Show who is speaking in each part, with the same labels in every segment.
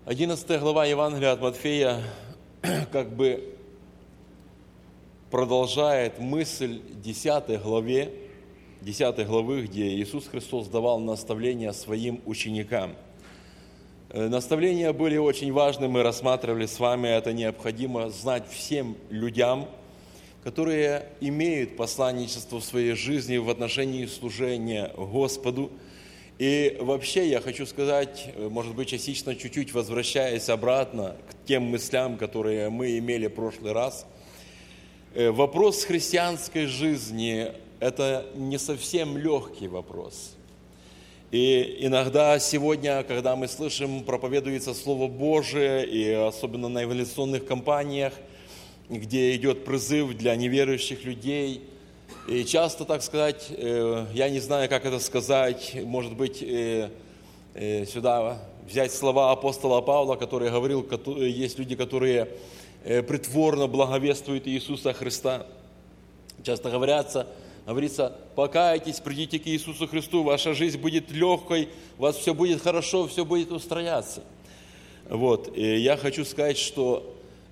Speaker 1: 11 глава Евангелия от Матфея как бы продолжает мысль 10 главы, где Иисус Христос давал наставления своим ученикам. Наставления были очень важны, мы рассматривали с вами, это необходимо знать всем людям, которые имеют посланничество в своей жизни в отношении служения Господу. И вообще я хочу сказать, может быть, частично чуть-чуть возвращаясь обратно к тем мыслям, которые мы имели в прошлый раз, вопрос христианской жизни – это не совсем легкий вопрос. И иногда сегодня, когда мы слышим, проповедуется Слово Божие, и особенно на евангелизационных кампаниях, где идет призыв для неверующих людей, и часто, так сказать, я не знаю, как это сказать, может быть, сюда взять слова апостола Павла, который говорил, есть люди, которые притворно благовествуют Иисуса Христа. Часто говорится, покайтесь, придите к Иисусу Христу, ваша жизнь будет легкой, у вас все будет хорошо, все будет устрояться. Вот. И я хочу сказать, что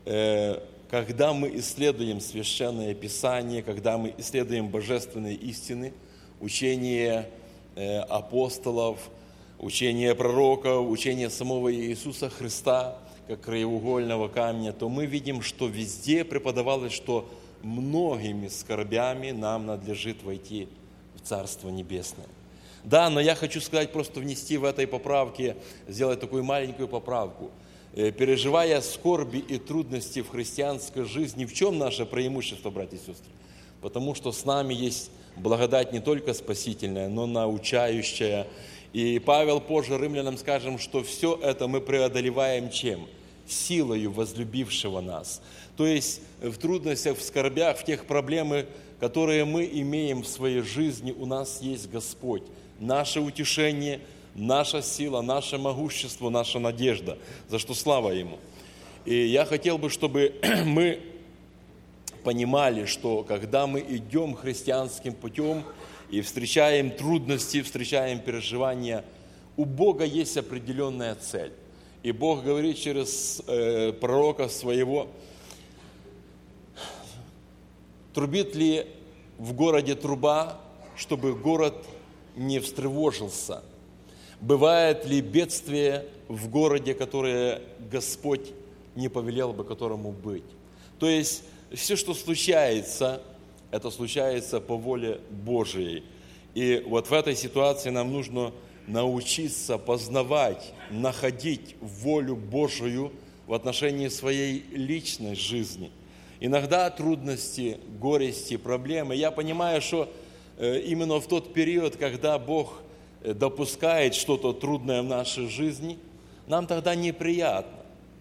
Speaker 1: когда мы исследуем Священное Писание, когда мы исследуем божественные истины, учение апостолов, учение пророков, учение самого Иисуса Христа, как краеугольного камня, то мы видим, что везде преподавалось, что многими скорбями нам надлежит войти в Царство Небесное. Да, но я хочу сказать, просто внести в этой поправке, сделать такую маленькую поправку. Переживая скорби и трудности в христианской жизни, в чем наше преимущество, братья и сестры? Потому что с нами есть благодать не только спасительная, но научающая. И Павел позже римлянам скажем, что все это мы преодолеваем чем? Силою возлюбившего нас. То есть в трудностях, в скорбях, в тех проблемах, которые мы имеем в своей жизни, у нас есть Господь. Наше утешение, наша сила, наше могущество, наша надежда, за что слава Ему. И я хотел бы, чтобы мы понимали, что когда мы идем христианским путем и встречаем трудности, встречаем переживания, у Бога есть определенная цель. И Бог говорит через пророка своего: трубит ли в городе труба, чтобы город не встревожился? Бывает ли бедствие в городе, которое Господь не повелел бы которому быть? То есть все, что случается, это случается по воле Божией. И вот в этой ситуации нам нужно научиться познавать, находить волю Божию в отношении своей личной жизни. Иногда трудности, горести, проблемы. Я понимаю, что именно в тот период, когда Бог допускает что-то трудное в нашей жизни, нам тогда неприятно.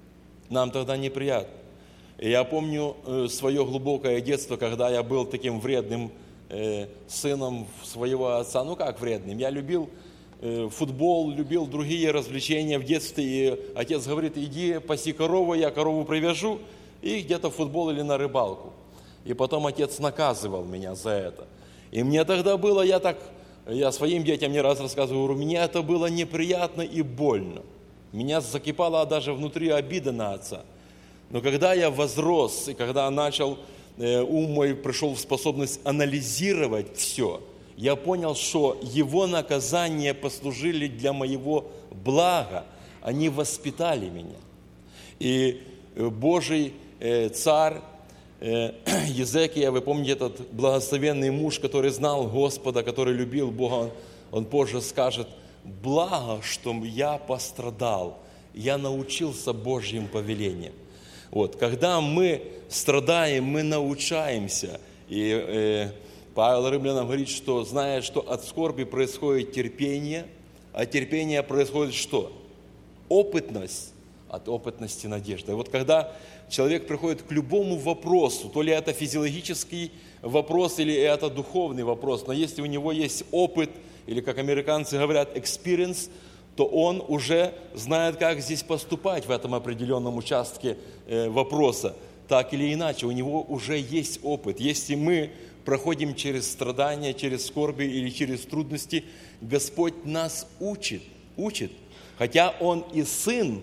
Speaker 1: Я помню свое глубокое детство, когда я был таким вредным сыном своего отца. Ну как вредным? Я любил футбол, любил другие развлечения в детстве. И отец говорит: иди паси корову, я корову привяжу, и где-то в футбол или на рыбалку. И потом отец наказывал меня за это. И мне тогда было, я своим детям не раз рассказывал, говорю, мне это было неприятно и больно. Меня закипала даже внутри обида на отца. Но когда я возрос, и когда ум мой пришел в способность анализировать все, я понял, что его наказания послужили для моего блага, они воспитали меня. И Божий царь Езекия, вы помните, этот благословенный муж, который знал Господа, который любил Бога, он позже скажет: благо, что я пострадал, я научился Божьим повелениям. Вот, когда мы страдаем, мы научаемся. И Павел Римлянам говорит, что зная, что от скорби происходит терпение, а терпение происходит что? Опытность, от опытности надежда. И вот когда человек приходит к любому вопросу, то ли это физиологический вопрос, или это духовный вопрос, но если у него есть опыт, или, как американцы говорят, experience, то он уже знает, как здесь поступать в этом определенном участке вопроса. Так или иначе, у него уже есть опыт. Если мы проходим через страдания, через скорби или через трудности, Господь нас учит. Хотя Он и Сын,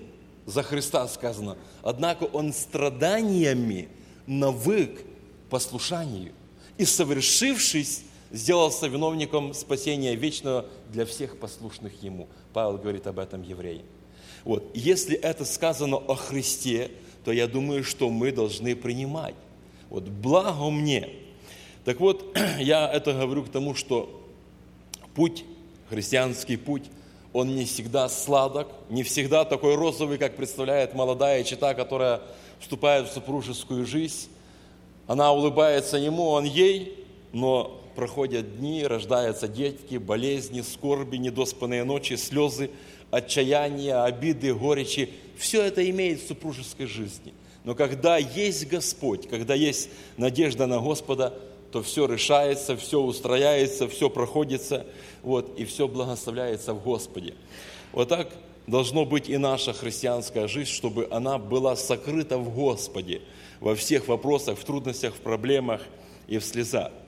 Speaker 1: за Христа сказано. Однако он страданиями навык послушанию. И, совершившись, сделался виновником спасения вечного для всех послушных Ему. Павел говорит об этом евреям. Вот. Если это сказано о Христе, то я думаю, что мы должны принимать. Вот, благо мне. Так вот, я это говорю к тому, что путь, христианский путь, он не всегда сладок, не всегда такой розовый, как представляет молодая чета, которая вступает в супружескую жизнь. Она улыбается ему, он ей, но проходят дни, рождаются детки, болезни, скорби, недоспанные ночи, слезы, отчаяния, обиды, горечи. Все это имеет в супружеской жизни. Но когда есть Господь, когда есть надежда на Господа, то все решается, все устрояется, все проходится, вот, и все благословляется в Господе. Вот так должно быть и наша христианская жизнь, чтобы она была сокрыта в Господе во всех вопросах, в трудностях, в проблемах и в слезах.